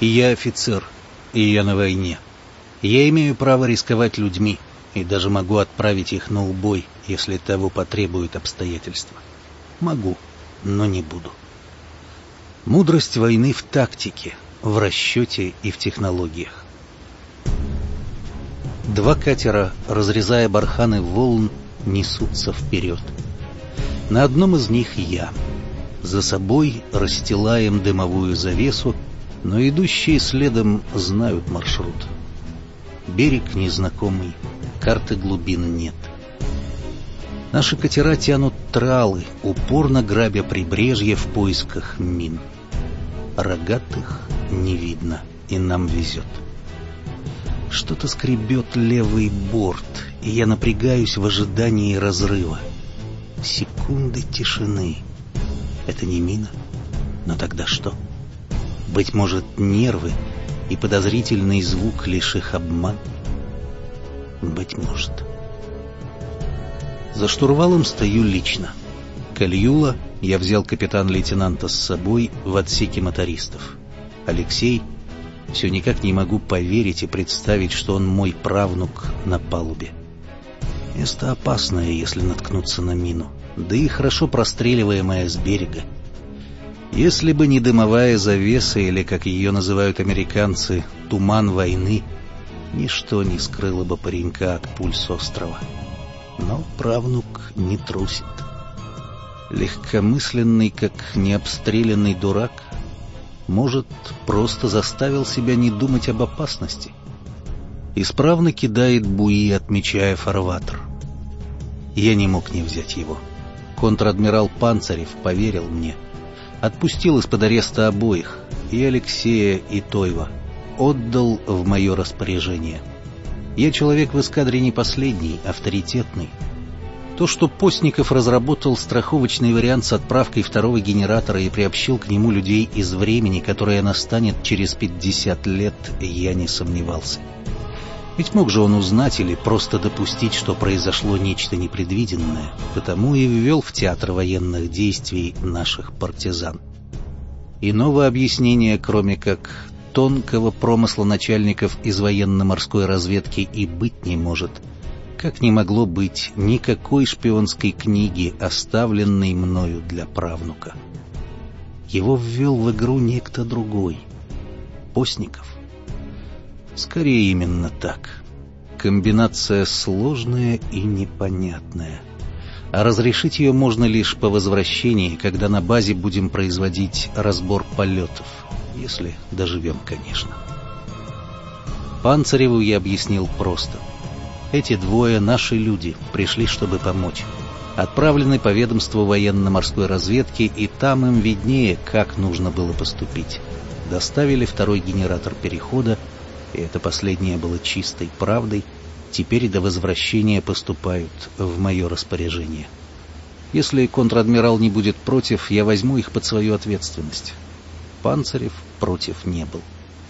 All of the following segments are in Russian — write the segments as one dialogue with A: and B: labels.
A: Я офицер, и я на войне. Я имею право рисковать людьми, и даже могу отправить их на убой, если того потребуют обстоятельства. Могу, но не буду. Мудрость войны в тактике, в расчете и в технологиях. Два катера, разрезая барханы волн, несутся вперед. На одном из них я. За собой расстилаем дымовую завесу, но идущие следом знают маршрут. Берег незнакомый, карты глубин нет. Наши катера тянут тралы, упорно грабя прибрежье в поисках мин. Рогатых не видно, и нам везет. Что-то скребет левый борт, и я напрягаюсь в ожидании разрыва. Секунды тишины. Это не мина? Но тогда что? Быть может, нервы и подозрительный звук лишь их обман? Быть может. За штурвалом стою лично. Кальюла я взял капитан-лейтенанта с собой в отсеке мотористов. Алексей... Все никак не могу поверить и представить, что он мой правнук на палубе. Место опасное, если наткнуться на мину, да и хорошо простреливаемое с берега. Если бы не дымовая завеса, или, как ее называют американцы, туман войны, ничто не скрыло бы паренька от пуль с острова. Но правнук не трусит. Легкомысленный, как необстрелянный дурак, может, просто заставил себя не думать об опасности. Исправно кидает буи, отмечая фарватер. Я не мог не взять его. Контр-адмирал Панцарев поверил мне. Отпустил из-под ареста обоих, и Алексея, и Тойва. Отдал в мое распоряжение. Я человек в эскадре не последний, авторитетный. То, что Постников разработал страховочный вариант с отправкой второго генератора и приобщил к нему людей из времени, которое настанет через 50 лет, я не сомневался. Ведь мог же он узнать или просто допустить, что произошло нечто непредвиденное, потому и ввел в театр военных действий наших партизан. Иного объяснения, кроме как тонкого промысла начальников из военно-морской разведки, и быть не может. Как не могло быть никакой шпионской книги, оставленной мною для правнука. Его ввел в игру некто другой. Постников. Скорее именно так. Комбинация сложная и непонятная. А разрешить ее можно лишь по возвращении, когда на базе будем производить разбор полетов. Если доживем, конечно. Панцареву я объяснил просто. Эти двое, наши люди, пришли, чтобы помочь. Отправлены по ведомству военно-морской разведки, и там им виднее, как нужно было поступить. Доставили второй генератор перехода, и это последнее было чистой правдой. Теперь до возвращения поступают в мое распоряжение. Если контр-адмирал не будет против, я возьму их под свою ответственность. Панцарев против не был.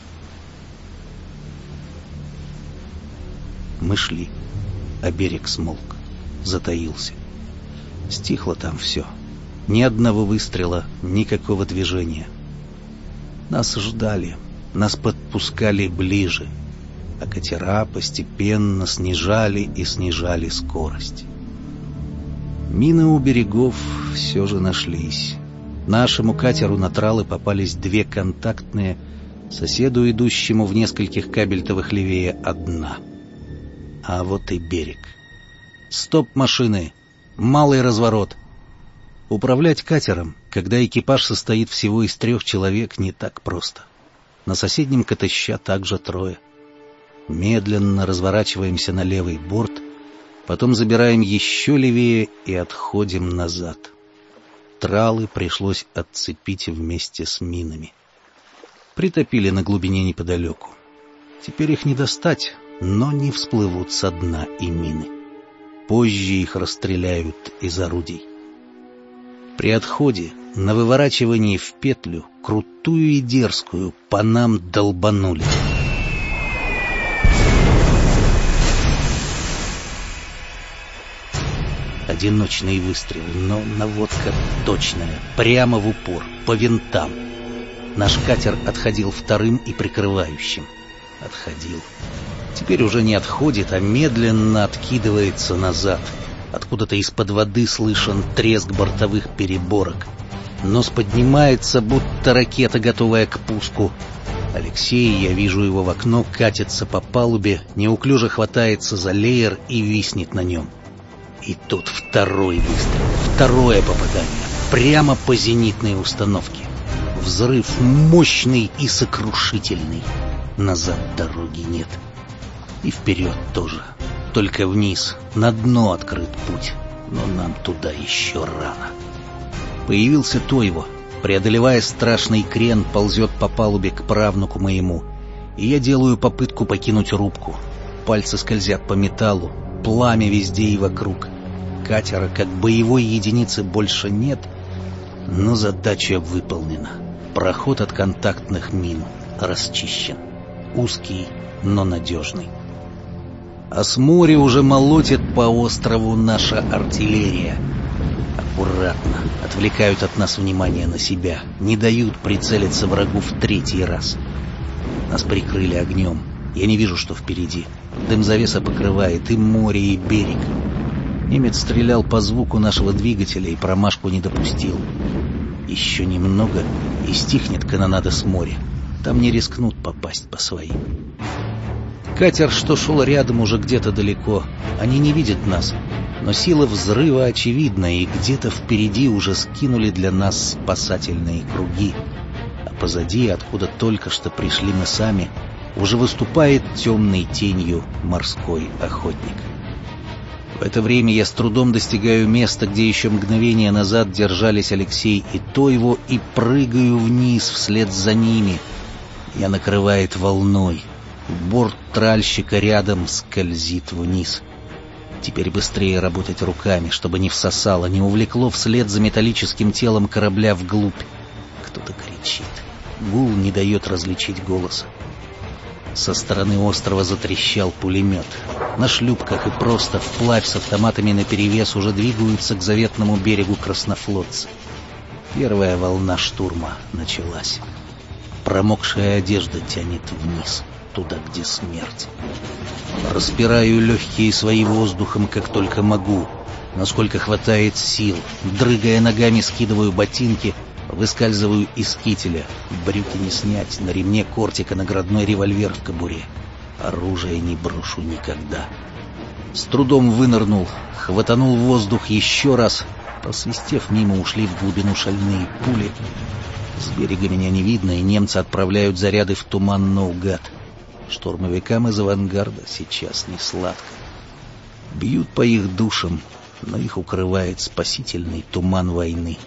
A: Мы шли, а берег смолк, затаился. Стихло там все. Ни одного выстрела, никакого движения. Нас ждали, нас подпускали ближе, а катера постепенно снижали и снижали скорость. Мины у берегов все же нашлись. Нашему катеру на тралы попались две контактные, соседу, идущему в нескольких кабельтовых левее, одна. А вот и берег. Стоп, машины! Малый разворот! Управлять катером, когда экипаж состоит всего из 3 человек, не так просто. На соседнем КТЩ также 3. Медленно разворачиваемся на левый борт, потом забираем еще левее и отходим назад. Тралы пришлось отцепить вместе с минами. Притопили на глубине неподалеку. Теперь их не достать, но не всплывут со дна и мины. Позже их расстреляют из орудий. При отходе, на выворачивании в петлю, крутую и дерзкую, по нам долбанули. Одиночный выстрел, но наводка точная, прямо в упор, по винтам. Наш катер отходил вторым и прикрывающим. Отходил. Теперь уже не отходит, а медленно откидывается назад. Откуда-то из-под воды слышен треск бортовых переборок. Нос поднимается, будто ракета, готовая к пуску. Алексей, я вижу его в окно, катится по палубе, неуклюже хватается за леер и виснет на нем. И тут второй выстрел, второе попадание, прямо по зенитной установке. Взрыв мощный и сокрушительный. Назад дороги нет. И вперед тоже. Только вниз, на дно открыт путь. Но нам туда еще рано. Появился Тойво. Преодолевая страшный крен, ползет по палубе к правнуку моему. И я делаю попытку покинуть рубку. Пальцы скользят по металлу. Пламя везде и вокруг. Катера как боевой единицы больше нет. Но задача выполнена. Проход от контактных мин расчищен. Узкий, но надежный. А с моря уже молотит по острову наша артиллерия. Аккуратно отвлекают от нас внимание на себя. Не дают прицелиться врагу в третий раз. Нас прикрыли огнем. Я не вижу, что впереди. Дым-завеса покрывает и море, и берег. Немец стрелял по звуку нашего двигателя и промашку не допустил. Еще немного, и стихнет канонада с моря. Там не рискнут попасть по своим. Катер, что шел рядом, уже где-то далеко. Они не видят нас, но сила взрыва очевидна, и где-то впереди уже скинули для нас спасательные круги. А позади, откуда только что пришли мы сами, уже выступает темной тенью морской охотник. В это время я с трудом достигаю места, где еще мгновение назад держались Алексей и Тойво, и прыгаю вниз вслед за ними. Меня накрывает волной. Борт тральщика рядом скользит вниз. Теперь быстрее работать руками, чтобы не всосало, не увлекло вслед за металлическим телом корабля вглубь. Кто-то кричит. Гул не дает различить голоса. Со стороны острова затрещал пулемет. На шлюпках и просто вплавь с автоматами наперевес уже двигаются к заветному берегу краснофлотцы. Первая волна штурма началась. Промокшая одежда тянет вниз, туда, где смерть. Распираю легкие свои воздухом, как только могу, насколько хватает сил. Дрыгая ногами, скидываю ботинки, выскальзываю из кителя. Брюки не снять, на ремне кортика наградной револьвер в кобуре. Оружие не брошу никогда. С трудом вынырнул, хватанул воздух еще раз. Просвистев мимо, ушли в глубину шальные пули. С берега меня не видно, и немцы отправляют заряды в туман наугад. Штурмовикам из авангарда сейчас не сладко. Бьют по их душам, но их укрывает спасительный туман войны.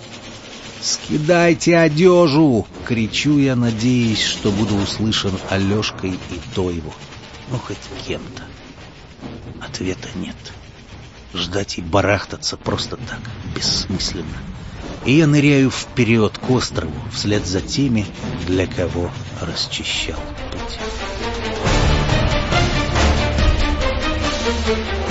A: «Скидайте одежу!» — кричу я, надеясь, что буду услышан Алешкой и Тойво. Ну, хоть кем-то. Ответа нет. Ждать и барахтаться просто так бессмысленно. И я ныряю вперед к острову, вслед за теми, для кого расчищал путь.